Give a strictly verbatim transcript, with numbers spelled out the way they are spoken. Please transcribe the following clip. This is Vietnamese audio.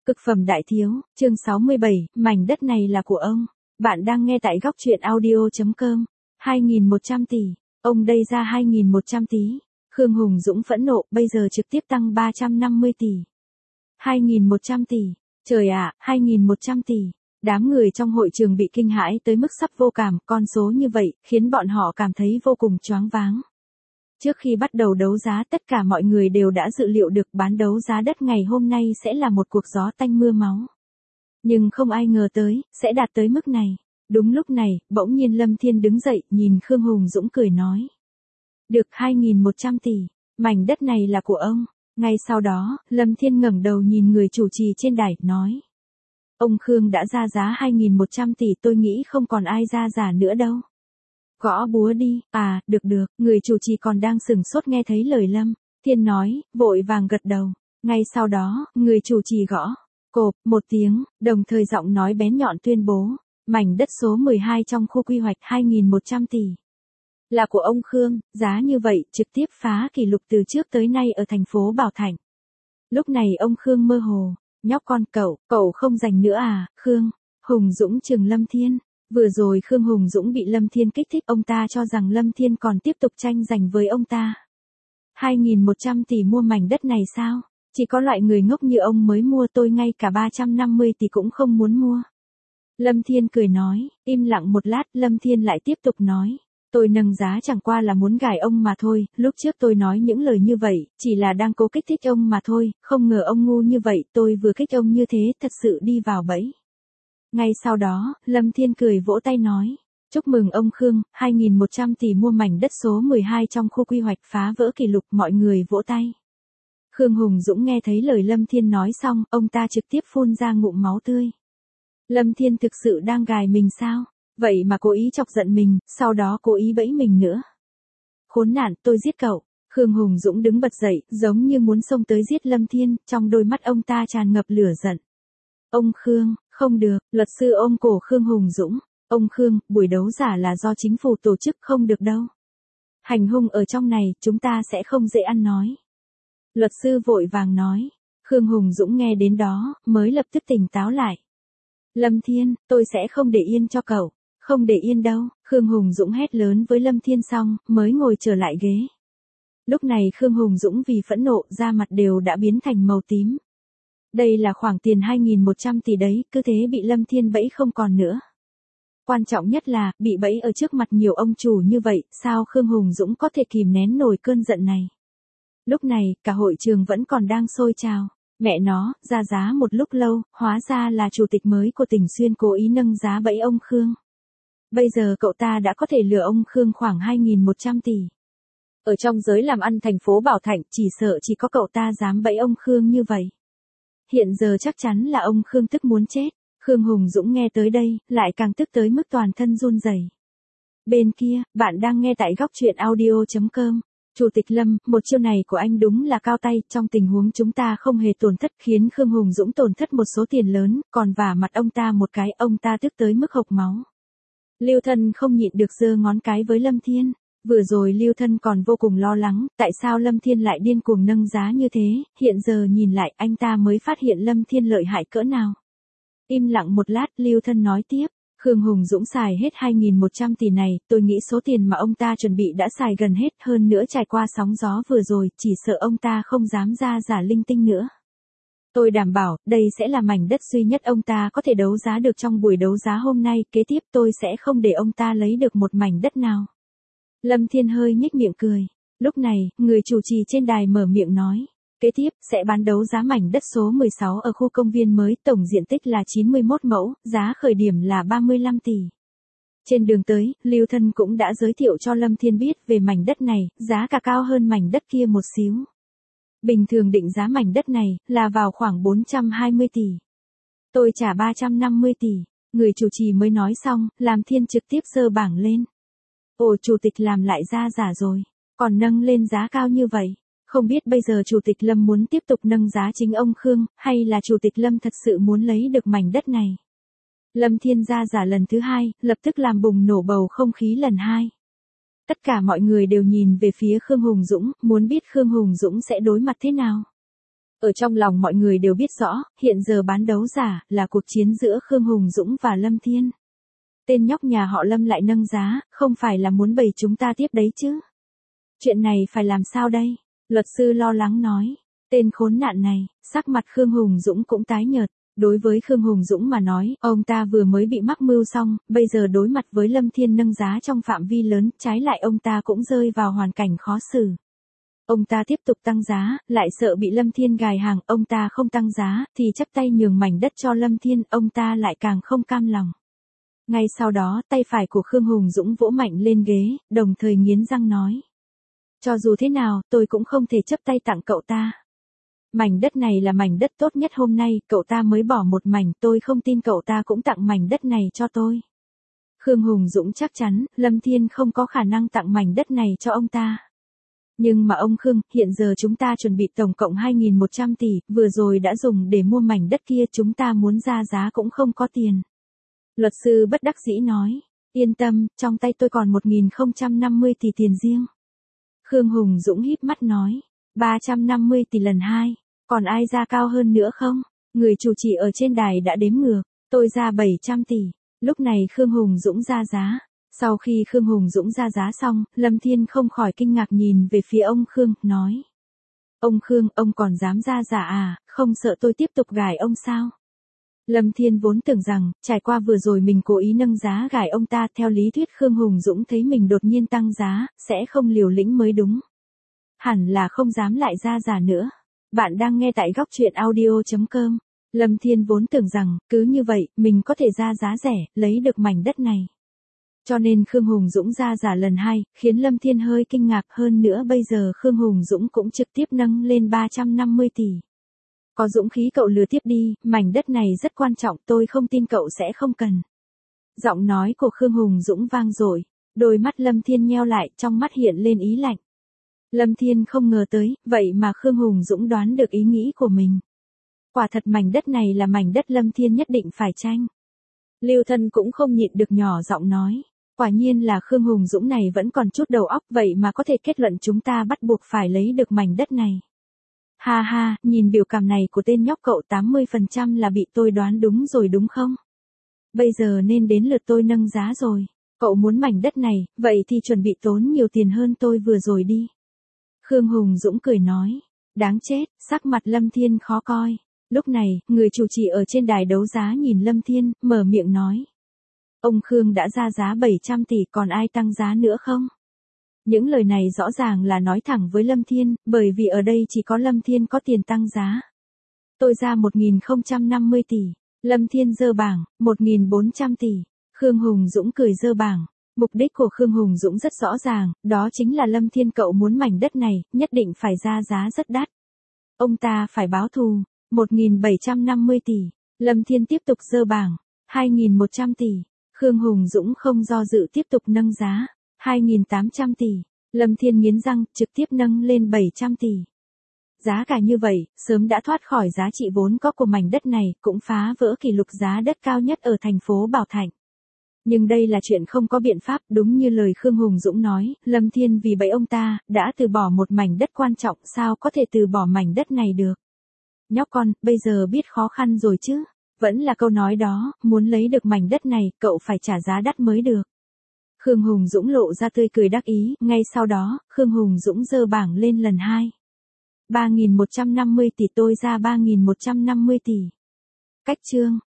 Cực phẩm đại thiếu, chương sáu mươi bảy, mảnh đất này là của ông. Bạn đang nghe tại góc truyện audio chấm com. hai nghìn một trăm tỷ, ông đây ra hai nghìn một trăm tí. Khương Hùng Dũng phẫn nộ, bây giờ trực tiếp tăng ba trăm năm mươi tỷ. hai nghìn một trăm tỷ, trời ạ, à, hai nghìn một trăm tỷ. Đám người trong hội trường bị kinh hãi tới mức sắp vô cảm, con số như vậy, khiến bọn họ cảm thấy vô cùng choáng váng. Trước khi bắt đầu đấu giá tất cả mọi người đều đã dự liệu được bán đấu giá đất ngày hôm nay sẽ là một cuộc gió tanh mưa máu. Nhưng không ai ngờ tới, sẽ đạt tới mức này. Đúng lúc này, bỗng nhiên Lâm Thiên đứng dậy, nhìn Khương Hùng Dũng cười nói. Được hai nghìn một trăm tỷ, mảnh đất này là của ông. Ngay sau đó, Lâm Thiên ngẩng đầu nhìn người chủ trì trên đài, nói. Ông Khương đã ra giá hai nghìn một trăm tỷ, tôi nghĩ không còn ai ra giả nữa đâu. Gõ búa đi, à, được được, người chủ trì còn đang sửng sốt nghe thấy lời Lâm Thiên nói, vội vàng gật đầu. Ngay sau đó, người chủ trì gõ, cộp, một tiếng, đồng thời giọng nói bén nhọn tuyên bố, mảnh đất số mười hai trong khu quy hoạch hai nghìn một trăm tỷ. Là của ông Khương, giá như vậy, trực tiếp phá kỷ lục từ trước tới nay ở thành phố Bảo Thạnh. Lúc này ông Khương mơ hồ, nhóc con cậu, cậu không giành nữa à, Khương, Hùng Dũng trừng Lâm Thiên. Vừa rồi Khương Hùng Dũng bị Lâm Thiên kích thích, ông ta cho rằng Lâm Thiên còn tiếp tục tranh giành với ông ta. hai nghìn một trăm tỷ mua mảnh đất này sao? Chỉ có loại người ngốc như ông mới mua, tôi ngay cả ba trăm năm mươi tỷ cũng không muốn mua. Lâm Thiên cười nói, im lặng một lát, Lâm Thiên lại tiếp tục nói. Tôi nâng giá chẳng qua là muốn gài ông mà thôi, lúc trước tôi nói những lời như vậy, chỉ là đang cố kích thích ông mà thôi, không ngờ ông ngu như vậy, tôi vừa kích ông như thế, thật sự đi vào bẫy. Ngay sau đó, Lâm Thiên cười vỗ tay nói, chúc mừng ông Khương, hai nghìn một trăm tỷ mua mảnh đất số mười hai trong khu quy hoạch phá vỡ kỷ lục, mọi người vỗ tay. Khương Hùng Dũng nghe thấy lời Lâm Thiên nói xong, ông ta trực tiếp phun ra ngụm máu tươi. Lâm Thiên thực sự đang gài mình sao? Vậy mà cố ý chọc giận mình, sau đó cố ý bẫy mình nữa. Khốn nạn, tôi giết cậu. Khương Hùng Dũng đứng bật dậy, giống như muốn xông tới giết Lâm Thiên, trong đôi mắt ông ta tràn ngập lửa giận. Ông Khương, không được, luật sư ôm cổ Khương Hùng Dũng. Ông Khương, buổi đấu giả là do chính phủ tổ chức, không được đâu. Hành hung ở trong này, chúng ta sẽ không dễ ăn nói. Luật sư vội vàng nói. Khương Hùng Dũng nghe đến đó, mới lập tức tỉnh táo lại. Lâm Thiên, tôi sẽ không để yên cho cậu. Không để yên đâu, Khương Hùng Dũng hét lớn với Lâm Thiên xong, mới ngồi trở lại ghế. Lúc này Khương Hùng Dũng vì phẫn nộ, da mặt đều đã biến thành màu tím. Đây là khoảng tiền hai nghìn một trăm tỷ đấy, cứ thế bị Lâm Thiên bẫy không còn nữa. Quan trọng nhất là, bị bẫy ở trước mặt nhiều ông chủ như vậy, sao Khương Hùng Dũng có thể kìm nén nổi cơn giận này. Lúc này, cả hội trường vẫn còn đang sôi trào. Mẹ nó, ra giá một lúc lâu, hóa ra là chủ tịch mới của tỉnh Xuyên cố ý nâng giá bẫy ông Khương. Bây giờ cậu ta đã có thể lừa ông Khương khoảng hai nghìn một trăm tỷ. Ở trong giới làm ăn thành phố Bảo Thạnh, chỉ sợ chỉ có cậu ta dám bẫy ông Khương như vậy. Hiện giờ chắc chắn là ông Khương tức muốn chết. Khương Hùng Dũng nghe tới đây, lại càng tức tới mức toàn thân run rẩy. Bên kia, bạn đang nghe tại góc truyện audio chấm com. Chủ tịch Lâm, một chiêu này của anh đúng là cao tay, trong tình huống chúng ta không hề tổn thất, khiến Khương Hùng Dũng tổn thất một số tiền lớn, còn vả mặt ông ta một cái, ông ta tức tới mức hộc máu. Lưu Thân không nhịn được giơ ngón cái với Lâm Thiên. Vừa rồi Lưu Thân còn vô cùng lo lắng, tại sao Lâm Thiên lại điên cuồng nâng giá như thế, hiện giờ nhìn lại anh ta mới phát hiện Lâm Thiên lợi hại cỡ nào. Im lặng một lát, Lưu Thân nói tiếp, Khương Hùng Dũng xài hết hai nghìn một trăm tỷ này, tôi nghĩ số tiền mà ông ta chuẩn bị đã xài gần hết, hơn nữa trải qua sóng gió vừa rồi, chỉ sợ ông ta không dám ra giả linh tinh nữa. Tôi đảm bảo, đây sẽ là mảnh đất duy nhất ông ta có thể đấu giá được trong buổi đấu giá hôm nay, kế tiếp tôi sẽ không để ông ta lấy được một mảnh đất nào. Lâm Thiên hơi nhếch miệng cười. Lúc này, người chủ trì trên đài mở miệng nói. Kế tiếp, sẽ bán đấu giá mảnh đất số mười sáu ở khu công viên mới, tổng diện tích là chín mươi mốt mẫu, giá khởi điểm là ba mươi lăm tỷ. Trên đường tới, Lưu Thân cũng đã giới thiệu cho Lâm Thiên biết về mảnh đất này, giá cả cao hơn mảnh đất kia một xíu. Bình thường định giá mảnh đất này, là vào khoảng bốn trăm hai mươi tỷ. Tôi trả ba trăm năm mươi tỷ. Người chủ trì mới nói xong, làm Thiên trực tiếp giơ bảng lên. Ồ, chủ tịch làm lại ra giả rồi, còn nâng lên giá cao như vậy. Không biết bây giờ chủ tịch Lâm muốn tiếp tục nâng giá chính ông Khương, hay là chủ tịch Lâm thật sự muốn lấy được mảnh đất này. Lâm Thiên ra giả lần thứ hai, lập tức làm bùng nổ bầu không khí lần hai. Tất cả mọi người đều nhìn về phía Khương Hùng Dũng, muốn biết Khương Hùng Dũng sẽ đối mặt thế nào. Ở trong lòng mọi người đều biết rõ, hiện giờ bán đấu giả là cuộc chiến giữa Khương Hùng Dũng và Lâm Thiên. Tên nhóc nhà họ Lâm lại nâng giá, không phải là muốn bày chúng ta tiếp đấy chứ. Chuyện này phải làm sao đây? Luật sư lo lắng nói. Tên khốn nạn này, sắc mặt Khương Hùng Dũng cũng tái nhợt. Đối với Khương Hùng Dũng mà nói, ông ta vừa mới bị mắc mưu xong, bây giờ đối mặt với Lâm Thiên nâng giá trong phạm vi lớn, trái lại ông ta cũng rơi vào hoàn cảnh khó xử. Ông ta tiếp tục tăng giá, lại sợ bị Lâm Thiên gài hàng, ông ta không tăng giá, thì chắp tay nhường mảnh đất cho Lâm Thiên, ông ta lại càng không cam lòng. Ngay sau đó, tay phải của Khương Hùng Dũng vỗ mạnh lên ghế, đồng thời nghiến răng nói. Cho dù thế nào, tôi cũng không thể chấp tay tặng cậu ta. Mảnh đất này là mảnh đất tốt nhất hôm nay, cậu ta mới bỏ một mảnh, tôi không tin cậu ta cũng tặng mảnh đất này cho tôi. Khương Hùng Dũng chắc chắn, Lâm Thiên không có khả năng tặng mảnh đất này cho ông ta. Nhưng mà ông Khương, hiện giờ chúng ta chuẩn bị tổng cộng hai nghìn một trăm tỷ, vừa rồi đã dùng để mua mảnh đất kia, chúng ta muốn ra giá cũng không có tiền. Luật sư bất đắc dĩ nói, yên tâm, trong tay tôi còn một nghìn không trăm năm mươi tỷ tiền riêng. Khương Hùng Dũng híp mắt nói, ba trăm năm mươi tỷ lần hai, còn ai ra cao hơn nữa không? Người chủ trì ở trên đài đã đếm ngược, tôi ra bảy trăm tỷ. Lúc này Khương Hùng Dũng ra giá. Sau khi Khương Hùng Dũng ra giá xong, Lâm Thiên không khỏi kinh ngạc nhìn về phía ông Khương, nói. Ông Khương, ông còn dám ra giá à, không sợ tôi tiếp tục gài ông sao? Lâm Thiên vốn tưởng rằng, trải qua vừa rồi mình cố ý nâng giá gài ông ta, theo lý thuyết Khương Hùng Dũng thấy mình đột nhiên tăng giá, sẽ không liều lĩnh mới đúng. Hẳn là không dám lại ra giá nữa. Bạn đang nghe tại góc truyện audio chấm com. Lâm Thiên vốn tưởng rằng, cứ như vậy, mình có thể ra giá rẻ, lấy được mảnh đất này. Cho nên Khương Hùng Dũng ra giá lần hai, khiến Lâm Thiên hơi kinh ngạc hơn nữa, bây giờ Khương Hùng Dũng cũng trực tiếp nâng lên ba trăm năm mươi tỷ. Có dũng khí cậu lừa tiếp đi, mảnh đất này rất quan trọng, tôi không tin cậu sẽ không cần. Giọng nói của Khương Hùng Dũng vang dội, đôi mắt Lâm Thiên nheo lại, trong mắt hiện lên ý lạnh. Lâm Thiên không ngờ tới, vậy mà Khương Hùng Dũng đoán được ý nghĩ của mình. Quả thật mảnh đất này là mảnh đất Lâm Thiên nhất định phải tranh. Lưu Thân cũng không nhịn được nhỏ giọng nói. Quả nhiên là Khương Hùng Dũng này vẫn còn chút đầu óc, vậy mà có thể kết luận chúng ta bắt buộc phải lấy được mảnh đất này. Ha ha, nhìn biểu cảm này của tên nhóc cậu, tám mươi phần trăm là bị tôi đoán đúng rồi đúng không? Bây giờ nên đến lượt tôi nâng giá rồi. Cậu muốn mảnh đất này, vậy thì chuẩn bị tốn nhiều tiền hơn tôi vừa rồi đi. Khương Hùng Dũng cười nói. Đáng chết, sắc mặt Lâm Thiên khó coi. Lúc này, người chủ trì ở trên đài đấu giá nhìn Lâm Thiên, mở miệng nói. Ông Khương đã ra giá bảy trăm tỷ, còn ai tăng giá nữa không? Những lời này rõ ràng là nói thẳng với Lâm Thiên, bởi vì ở đây chỉ có Lâm Thiên có tiền tăng giá. Tôi ra một nghìn không trăm năm mươi tỷ. Lâm Thiên giơ bảng, một nghìn bốn trăm tỷ. Khương Hùng Dũng cười giơ bảng. Mục đích của Khương Hùng Dũng rất rõ ràng, đó chính là Lâm Thiên cậu muốn mảnh đất này, nhất định phải ra giá rất đắt. Ông ta phải báo thù. một nghìn bảy trăm năm mươi tỷ. Lâm Thiên tiếp tục giơ bảng. hai nghìn một trăm tỷ. Khương Hùng Dũng không do dự tiếp tục nâng giá. hai nghìn tám trăm tỷ. Lâm Thiên nghiến răng, trực tiếp nâng lên bảy trăm tỷ. Giá cả như vậy, sớm đã thoát khỏi giá trị vốn có của mảnh đất này, cũng phá vỡ kỷ lục giá đất cao nhất ở thành phố Bảo Thạnh. Nhưng đây là chuyện không có biện pháp, đúng như lời Khương Hùng Dũng nói, Lâm Thiên vì bẫy ông ta, đã từ bỏ một mảnh đất quan trọng, sao có thể từ bỏ mảnh đất này được. Nhóc con, bây giờ biết khó khăn rồi chứ? Vẫn là câu nói đó, muốn lấy được mảnh đất này, cậu phải trả giá đắt mới được. Khương Hùng Dũng lộ ra tươi cười đắc ý, ngay sau đó, Khương Hùng Dũng giơ bảng lên lần hai. ba nghìn một trăm năm mươi tỷ, tôi ra ba nghìn một trăm năm mươi tỷ. Cách chương.